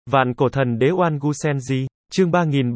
Vạn cổ thần đế Oan Gu Senji, chương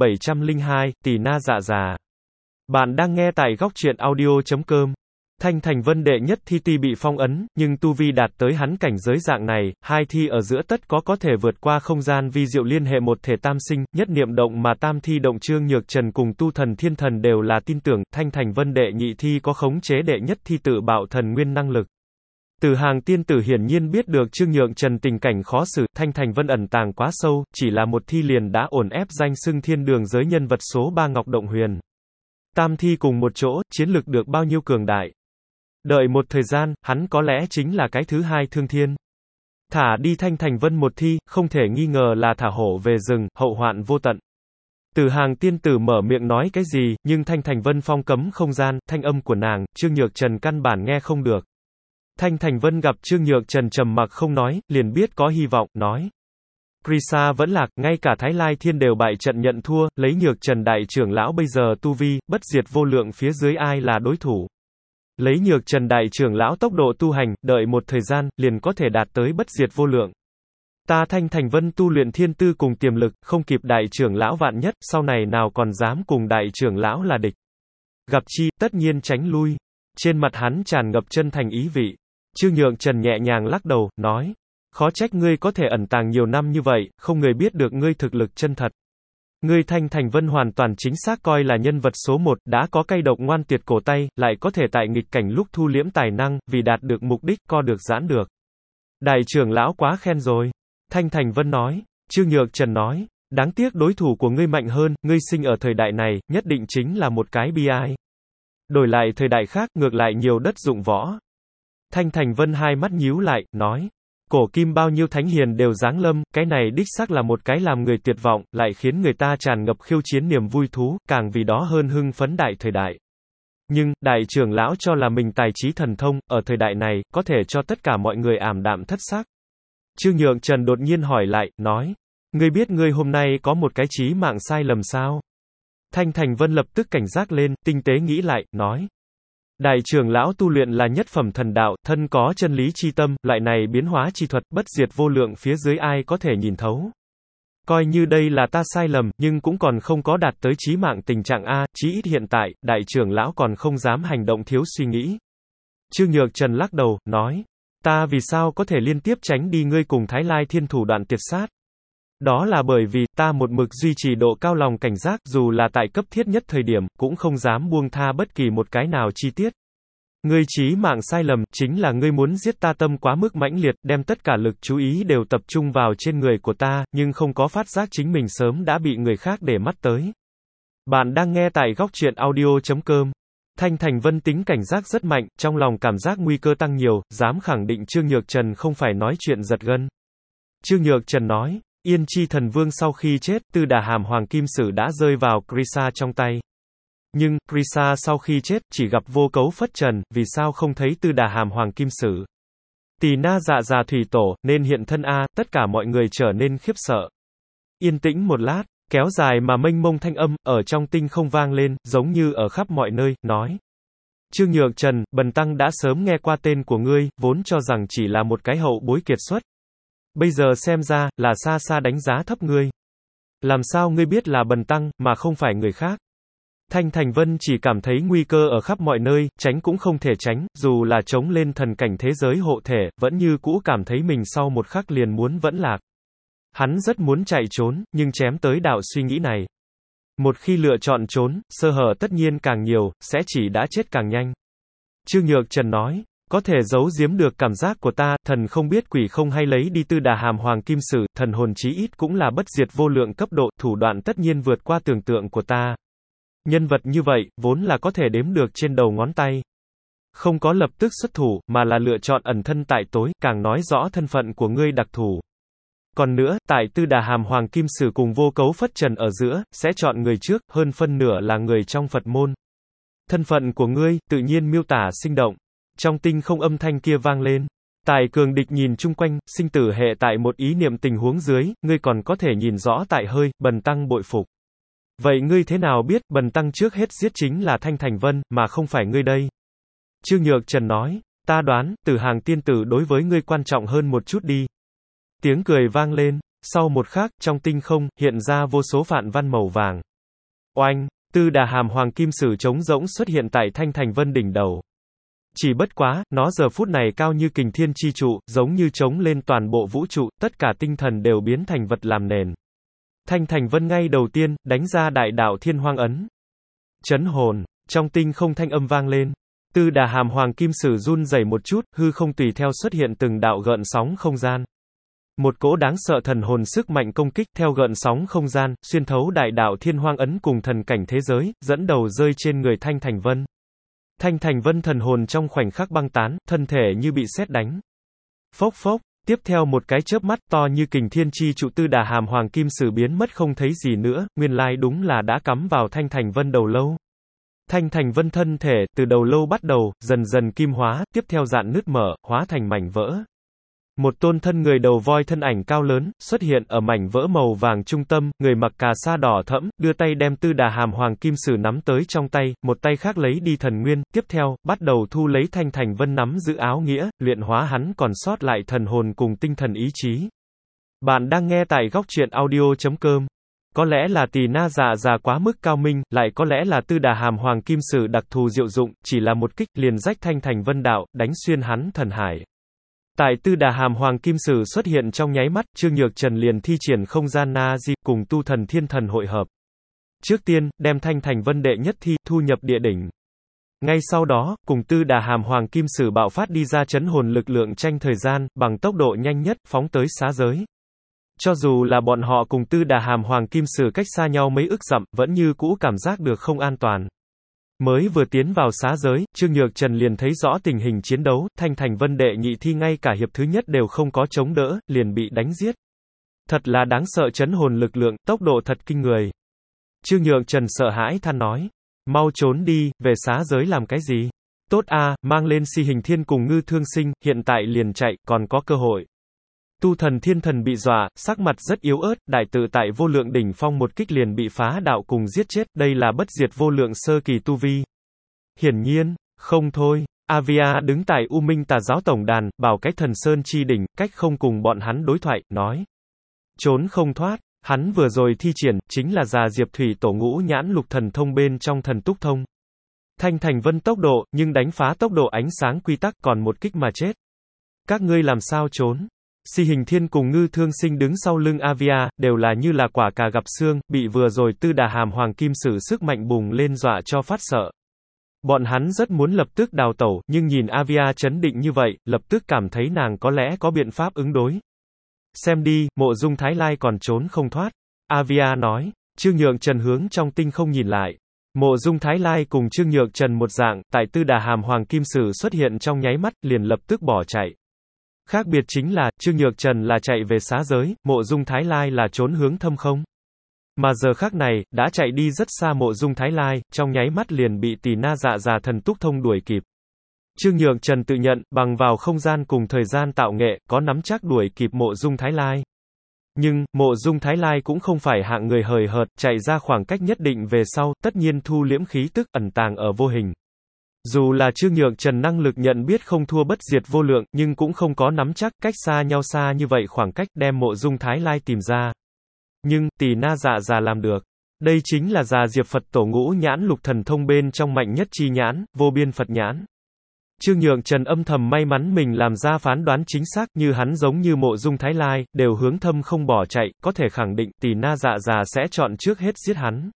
3702, Tỷ Na Dạ Già. Bạn đang nghe tại góc truyện audio.com. Thanh Thành Vân đệ nhất thi tuy bị phong ấn, nhưng tu vi đạt tới hắn cảnh giới dạng này, hai thi ở giữa tất có thể vượt qua không gian vi diệu liên hệ một thể tam sinh, nhất niệm động mà tam thi động. Trương Nhược Trần cùng tu thần thiên thần đều là tin tưởng, Thanh Thành Vân đệ nhị thi có khống chế đệ nhất thi tự bạo thần nguyên năng lực. Từ Hàng tiên tử hiển nhiên biết được Trương Nhược Trần tình cảnh khó xử, Thanh Thành Vân ẩn tàng quá sâu, chỉ là một thi liền đã ổn ép danh xưng thiên đường giới nhân vật số 3 Ngọc Động Huyền. Tam thi cùng một chỗ, chiến lực được bao nhiêu cường đại. Đợi một thời gian, hắn có lẽ chính là cái thứ hai Thương Thiên. Thả đi Thanh Thành Vân một thi, không thể nghi ngờ là thả hổ về rừng, hậu hoạn vô tận. Từ Hàng tiên tử mở miệng nói cái gì, nhưng Thanh Thành Vân phong cấm không gian, thanh âm của nàng, Trương Nhược Trần căn bản nghe không được. Thanh Thành Vân gặp Trương Nhược Trần trầm mặc không nói, liền biết có hy vọng, nói. Krisa vẫn lạc, ngay cả Thái Lai Thiên đều bại trận nhận thua, lấy Nhược Trần đại trưởng lão bây giờ tu vi, bất diệt vô lượng phía dưới ai là đối thủ. Lấy Nhược Trần đại trưởng lão tốc độ tu hành, đợi một thời gian, liền có thể đạt tới bất diệt vô lượng. Ta Thanh Thành Vân tu luyện thiên tư cùng tiềm lực, không kịp đại trưởng lão vạn nhất, sau này nào còn dám cùng đại trưởng lão là địch. Gặp chi, tất nhiên tránh lui. Trên mặt hắn tràn ngập chân thành ý vị. Trương Nhược Trần nhẹ nhàng lắc đầu, nói. Khó trách ngươi có thể ẩn tàng nhiều năm như vậy, không người biết được ngươi thực lực chân thật. Ngươi Thanh Thành Vân hoàn toàn chính xác coi là nhân vật số 1, đã có cây độc ngoan tuyệt cổ tay, lại có thể tại nghịch cảnh lúc thu liễm tài năng, vì đạt được mục đích, co được giãn được. Đại trưởng lão quá khen rồi. Thanh Thành Vân nói. Trương Nhược Trần nói. Đáng tiếc đối thủ của ngươi mạnh hơn, ngươi sinh ở thời đại này, nhất định chính là một cái bi ai. Đổi lại thời đại khác, ngược lại nhiều đất dụng võ. Thanh Thành Vân hai mắt nhíu lại, nói. Cổ kim bao nhiêu thánh hiền đều giáng lâm, cái này đích xác là một cái làm người tuyệt vọng, lại khiến người ta tràn ngập khiêu chiến niềm vui thú, càng vì đó hơn hưng phấn đại thời đại. Nhưng, đại trưởng lão cho là mình tài trí thần thông, ở thời đại này, có thể cho tất cả mọi người ảm đạm thất xác. Trương Nhược Trần đột nhiên hỏi lại, nói. Ngươi biết ngươi hôm nay có một cái trí mạng sai lầm sao? Thanh Thành Vân lập tức cảnh giác lên, tinh tế nghĩ lại, nói. Đại trưởng lão tu luyện là nhất phẩm thần đạo, thân có chân lý chi tâm, loại này biến hóa chi thuật, bất diệt vô lượng phía dưới ai có thể nhìn thấu. Coi như đây là ta sai lầm, nhưng cũng còn không có đạt tới chí mạng tình trạng A, chí ít hiện tại, đại trưởng lão còn không dám hành động thiếu suy nghĩ. Trương Nhược Trần lắc đầu, nói, ta vì sao có thể liên tiếp tránh đi ngươi cùng Thái Lai Thiên thủ đoạn tiệt sát? Đó là bởi vì, ta một mực duy trì độ cao lòng cảnh giác, dù là tại cấp thiết nhất thời điểm, cũng không dám buông tha bất kỳ một cái nào chi tiết. Ngươi chí mạng sai lầm, chính là ngươi muốn giết ta tâm quá mức mãnh liệt, đem tất cả lực chú ý đều tập trung vào trên người của ta, nhưng không có phát giác chính mình sớm đã bị người khác để mắt tới. Bạn đang nghe tại góc truyện audio.com. Thanh Thành Vân tính cảnh giác rất mạnh, trong lòng cảm giác nguy cơ tăng nhiều, dám khẳng định Trương Nhược Trần không phải nói chuyện giật gân. Trương Nhược Trần nói. Yên Chi Thần Vương sau khi chết, Tư Đà Hàm Hoàng Kim Sử đã rơi vào Krisa trong tay. Nhưng, Krisa sau khi chết, chỉ gặp vô cấu phất trần, vì sao không thấy Tư Đà Hàm Hoàng Kim Sử? Tỷ Na Dạ Già thủy tổ, nên hiện thân A, tất cả mọi người trở nên khiếp sợ. Yên tĩnh một lát, kéo dài mà mênh mông thanh âm, ở trong tinh không vang lên, giống như ở khắp mọi nơi, nói. Trương Nhược Trần, bần tăng đã sớm nghe qua tên của ngươi, vốn cho rằng chỉ là một cái hậu bối kiệt xuất. Bây giờ xem ra, là xa xa đánh giá thấp ngươi. Làm sao ngươi biết là bần tăng, mà không phải người khác? Thanh Thành Vân chỉ cảm thấy nguy cơ ở khắp mọi nơi, tránh cũng không thể tránh, dù là chống lên thần cảnh thế giới hộ thể, vẫn như cũ cảm thấy mình sau một khắc liền muốn vẫn lạc. Hắn rất muốn chạy trốn, nhưng chém tới đạo suy nghĩ này. Một khi lựa chọn trốn, sơ hở tất nhiên càng nhiều, sẽ chỉ đã chết càng nhanh. Trương Nhược Trần nói. Có thể giấu giếm được cảm giác của ta, thần không biết quỷ không hay lấy đi Tư Đà Hàm Hoàng Kim Sử, thần hồn chí ít cũng là bất diệt vô lượng cấp độ, thủ đoạn tất nhiên vượt qua tưởng tượng của ta. Nhân vật như vậy, vốn là có thể đếm được trên đầu ngón tay. Không có lập tức xuất thủ, mà là lựa chọn ẩn thân tại tối, càng nói rõ thân phận của ngươi đặc thù. Còn nữa, tại Tư Đà Hàm Hoàng Kim Sử cùng vô cấu phất trần ở giữa, sẽ chọn người trước, hơn phân nửa là người trong Phật môn. Thân phận của ngươi, tự nhiên miêu tả sinh động. Trong tinh không âm thanh kia vang lên. Tài cường địch nhìn chung quanh, sinh tử hệ tại một ý niệm tình huống dưới, ngươi còn có thể nhìn rõ tại hơi, bần tăng bội phục. Vậy ngươi thế nào biết, bần tăng trước hết giết chính là Thanh Thành Vân, mà không phải ngươi đây? Trương Nhược Trần nói, ta đoán, Từ Hàng tiên tử đối với ngươi quan trọng hơn một chút đi. Tiếng cười vang lên. Sau một khắc, trong tinh không, hiện ra vô số phạn văn màu vàng. Oanh, Tư Đà Hàm Hoàng Kim Sử trống rỗng xuất hiện tại Thanh Thành Vân đỉnh đầu. Chỉ bất quá, nó giờ phút này cao như kình thiên chi trụ, giống như trống lên toàn bộ vũ trụ, tất cả tinh thần đều biến thành vật làm nền. Thanh Thành Vân ngay đầu tiên, đánh ra đại đạo Thiên Hoang ấn. Chấn hồn, trong tinh không thanh âm vang lên. Tư Đà Hàm Hoàng Kim Sử run rẩy một chút, hư không tùy theo xuất hiện từng đạo gợn sóng không gian. Một cỗ đáng sợ thần hồn sức mạnh công kích theo gợn sóng không gian, xuyên thấu đại đạo Thiên Hoang ấn cùng thần cảnh thế giới, dẫn đầu rơi trên người Thanh Thành Vân. Thanh Thành Vân thần hồn trong khoảnh khắc băng tán, thân thể như bị sét đánh. Phốc phốc, tiếp theo một cái chớp mắt to như kình thiên chi trụ Tư Đà Hàm Hoàng Kim Sử biến mất không thấy gì nữa, nguyên lai đúng là đã cắm vào Thanh Thành Vân đầu lâu. Thanh Thành Vân thân thể, từ đầu lâu bắt đầu, dần dần kim hóa, tiếp theo rạn nứt mở, hóa thành mảnh vỡ. Một tôn thân người đầu voi thân ảnh cao lớn, xuất hiện ở mảnh vỡ màu vàng trung tâm, người mặc cà sa đỏ thẫm, đưa tay đem Tư Đà Hàm Hoàng Kim Sử nắm tới trong tay, một tay khác lấy đi thần nguyên, tiếp theo, bắt đầu thu lấy Thanh Thành Vân nắm giữ áo nghĩa, luyện hóa hắn còn sót lại thần hồn cùng tinh thần ý chí. Bạn đang nghe tại góc truyện audio.com. Có lẽ là Tỳ Na Dạ Già quá mức cao minh, lại có lẽ là Tư Đà Hàm Hoàng Kim Sử đặc thù diệu dụng, chỉ là một kích liền rách Thanh Thành Vân đạo, đánh xuyên hắn thần hải. Tại Tư Đà Hàm Hoàng Kim Sử xuất hiện trong nháy mắt, Trương Nhược Trần liền thi triển không gian Na Di cùng tu thần thiên thần hội hợp. Trước tiên, đem Thanh Thành Vân đệ nhất thi thu nhập địa đỉnh. Ngay sau đó, cùng Tư Đà Hàm Hoàng Kim Sử bạo phát đi ra chấn hồn lực lượng tranh thời gian, bằng tốc độ nhanh nhất, phóng tới xá giới. Cho dù là bọn họ cùng Tư Đà Hàm Hoàng Kim Sử cách xa nhau mấy ức dặm, vẫn như cũ cảm giác được không an toàn. Mới vừa tiến vào xá giới, Trương Nhược Trần liền thấy rõ tình hình chiến đấu, Thanh Thành Vân đệ nhị thi ngay cả hiệp thứ nhất đều không có chống đỡ, liền bị đánh giết. Thật là đáng sợ chấn hồn lực lượng, tốc độ thật kinh người. Trương Nhược Trần sợ hãi than nói, mau trốn đi, về xá giới làm cái gì? Tốt a, mang lên Si Hình Thiên cùng Ngư Thương Sinh, hiện tại liền chạy, còn có cơ hội. Tu thần thiên thần bị dọa, sắc mặt rất yếu ớt, đại tự tại vô lượng đỉnh phong một kích liền bị phá đạo cùng giết chết, đây là bất diệt vô lượng sơ kỳ tu vi. Hiển nhiên, không thôi, Avia đứng tại U Minh Tà giáo tổng đàn, bảo cái thần sơn chi đỉnh, cách không cùng bọn hắn đối thoại, nói. Trốn không thoát, hắn vừa rồi thi triển, chính là già Diệp Thủy tổ ngũ nhãn lục thần thông bên trong thần túc thông. Thanh Thành Vân tốc độ, nhưng đánh phá tốc độ ánh sáng quy tắc còn một kích mà chết. Các ngươi làm sao trốn? Si Hình Thiên cùng Ngư Thương Sinh đứng sau lưng Avia, đều là như là quả cà gặp xương, bị vừa rồi Tư Đà Hàm Hoàng Kim Sử sức mạnh bùng lên dọa cho phát sợ. Bọn hắn rất muốn lập tức đào tẩu, nhưng nhìn Avia chấn định như vậy, lập tức cảm thấy nàng có lẽ có biện pháp ứng đối. Xem đi, Mộ Dung Thái Lai còn trốn không thoát. Avia nói, Trương Nhược Trần hướng trong tinh không nhìn lại. Mộ Dung Thái Lai cùng Trương Nhược Trần một dạng, tại Tư Đà Hàm Hoàng Kim Sử xuất hiện trong nháy mắt, liền lập tức bỏ chạy. Khác biệt chính là, Trương Nhược Trần là chạy về xá giới, Mộ Dung Thái Lai là trốn hướng thâm không. Mà giờ khắc này, đã chạy đi rất xa Mộ Dung Thái Lai, trong nháy mắt liền bị Tỳ Na Dạ Già thần túc thông đuổi kịp. Trương Nhược Trần tự nhận, bằng vào không gian cùng thời gian tạo nghệ, có nắm chắc đuổi kịp Mộ Dung Thái Lai. Nhưng, Mộ Dung Thái Lai cũng không phải hạng người hời hợt, chạy ra khoảng cách nhất định về sau, tất nhiên thu liễm khí tức ẩn tàng ở vô hình. Dù là Trương Nhược Trần năng lực nhận biết không thua bất diệt vô lượng, nhưng cũng không có nắm chắc, cách xa nhau xa như vậy khoảng cách đem Mộ Dung Thái Lai tìm ra. Nhưng, Tỳ Na Dạ Già làm được. Đây chính là già Diệp Phật tổ ngũ nhãn lục thần thông bên trong mạnh nhất chi nhãn, vô biên Phật nhãn. Trương Nhược Trần âm thầm may mắn mình làm ra phán đoán chính xác, như hắn giống như Mộ Dung Thái Lai, đều hướng thâm không bỏ chạy, có thể khẳng định Tỳ Na Dạ Già sẽ chọn trước hết giết hắn.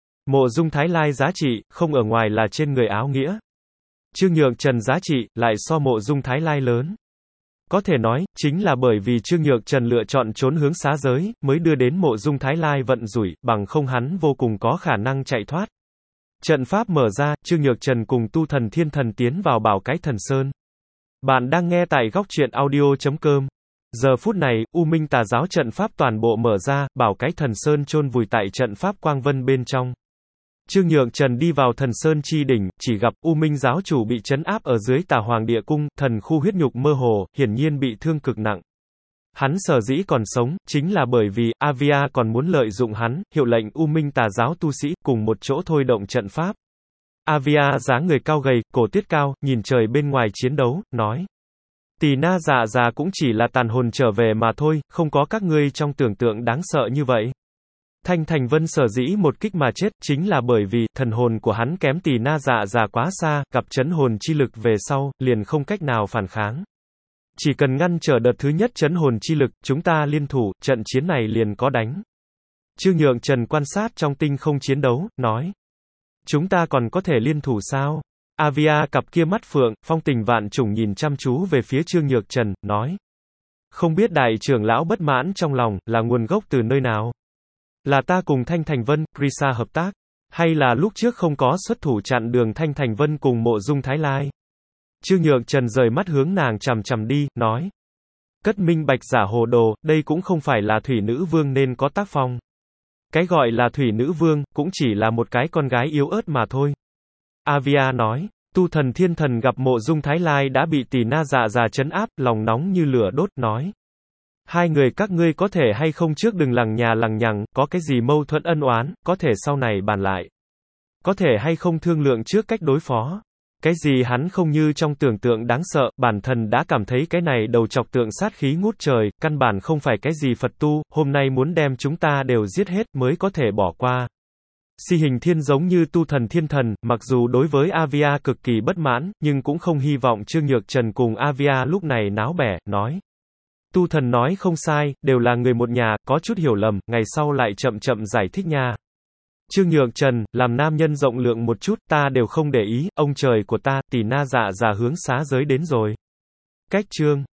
Mộ Dung Thái Lai giá trị, không ở ngoài là trên người áo nghĩa. Trương Nhược Trần giá trị, lại so Mộ Dung Thái Lai lớn. Có thể nói, chính là bởi vì Trương Nhược Trần lựa chọn trốn hướng xá giới, mới đưa đến Mộ Dung Thái Lai vận rủi, bằng không hắn vô cùng có khả năng chạy thoát. Trận pháp mở ra, Trương Nhược Trần cùng tu thần thiên thần tiến vào bảo cái thần sơn. Bạn đang nghe tại góc truyện audio.com. Giờ phút này, U Minh Tà giáo trận pháp toàn bộ mở ra, bảo cái thần sơn chôn vùi tại trận pháp quang vân bên trong. Trương Nhược Trần đi vào thần sơn chi đỉnh, chỉ gặp U Minh giáo chủ bị trấn áp ở dưới Tà Hoàng địa cung, thần khu huyết nhục mơ hồ, hiển nhiên bị thương cực nặng. Hắn sở dĩ còn sống, chính là bởi vì Avia còn muốn lợi dụng hắn, hiệu lệnh U Minh Tà giáo tu sĩ cùng một chỗ thôi động trận pháp. Avia dáng người cao gầy, cổ tiết cao, nhìn trời bên ngoài chiến đấu, nói: Tỳ Na Dạ Già cũng chỉ là tàn hồn trở về mà thôi, không có các ngươi trong tưởng tượng đáng sợ như vậy. Thanh Thành Vân sở dĩ một kích mà chết, chính là bởi vì, thần hồn của hắn kém Tỳ Na Dạ Già quá xa, gặp chấn hồn chi lực về sau, liền không cách nào phản kháng. Chỉ cần ngăn trở đợt thứ nhất chấn hồn chi lực, chúng ta liên thủ, trận chiến này liền có đánh. Trương Nhượng Trần quan sát trong tinh không chiến đấu, nói. Chúng ta còn có thể liên thủ sao? Avia cặp kia mắt phượng, phong tình vạn trùng nhìn chăm chú về phía Trương Nhược Trần, nói. Không biết đại trưởng lão bất mãn trong lòng, là nguồn gốc từ nơi nào? Là ta cùng Thanh Thành Vân, Krisa hợp tác? Hay là lúc trước không có xuất thủ chặn đường Thanh Thành Vân cùng Mộ Dung Thái Lai? Trương Nhược Trần rời mắt hướng nàng chằm chằm đi, nói. Cất minh bạch giả hồ đồ, đây cũng không phải là thủy nữ vương nên có tác phong. Cái gọi là thủy nữ vương, cũng chỉ là một cái con gái yếu ớt mà thôi. Avia nói, tu thần thiên thần gặp Mộ Dung Thái Lai đã bị Tỳ Na Dạ Già trấn áp, lòng nóng như lửa đốt, nói. Hai người các ngươi có thể hay không trước đừng lằng nhà lằng nhằng, có cái gì mâu thuẫn ân oán, có thể sau này bàn lại. Có thể hay không thương lượng trước cách đối phó. Cái gì hắn không như trong tưởng tượng đáng sợ, bản thân đã cảm thấy cái này đầu chọc tượng sát khí ngút trời, căn bản không phải cái gì Phật tu, hôm nay muốn đem chúng ta đều giết hết mới có thể bỏ qua. Si Hình Thiên giống như tu thần thiên thần, mặc dù đối với Avia cực kỳ bất mãn, nhưng cũng không hy vọng Trương Nhược Trần cùng Avia lúc này náo bẻ, nói. Tu thần nói không sai, đều là người một nhà, có chút hiểu lầm, ngày sau lại chậm chậm giải thích nha. Trương Nhược Trần, làm nam nhân rộng lượng một chút, ta đều không để ý, ông trời của ta, Tỳ Na Dạ Già hướng xá giới đến rồi. Cách chương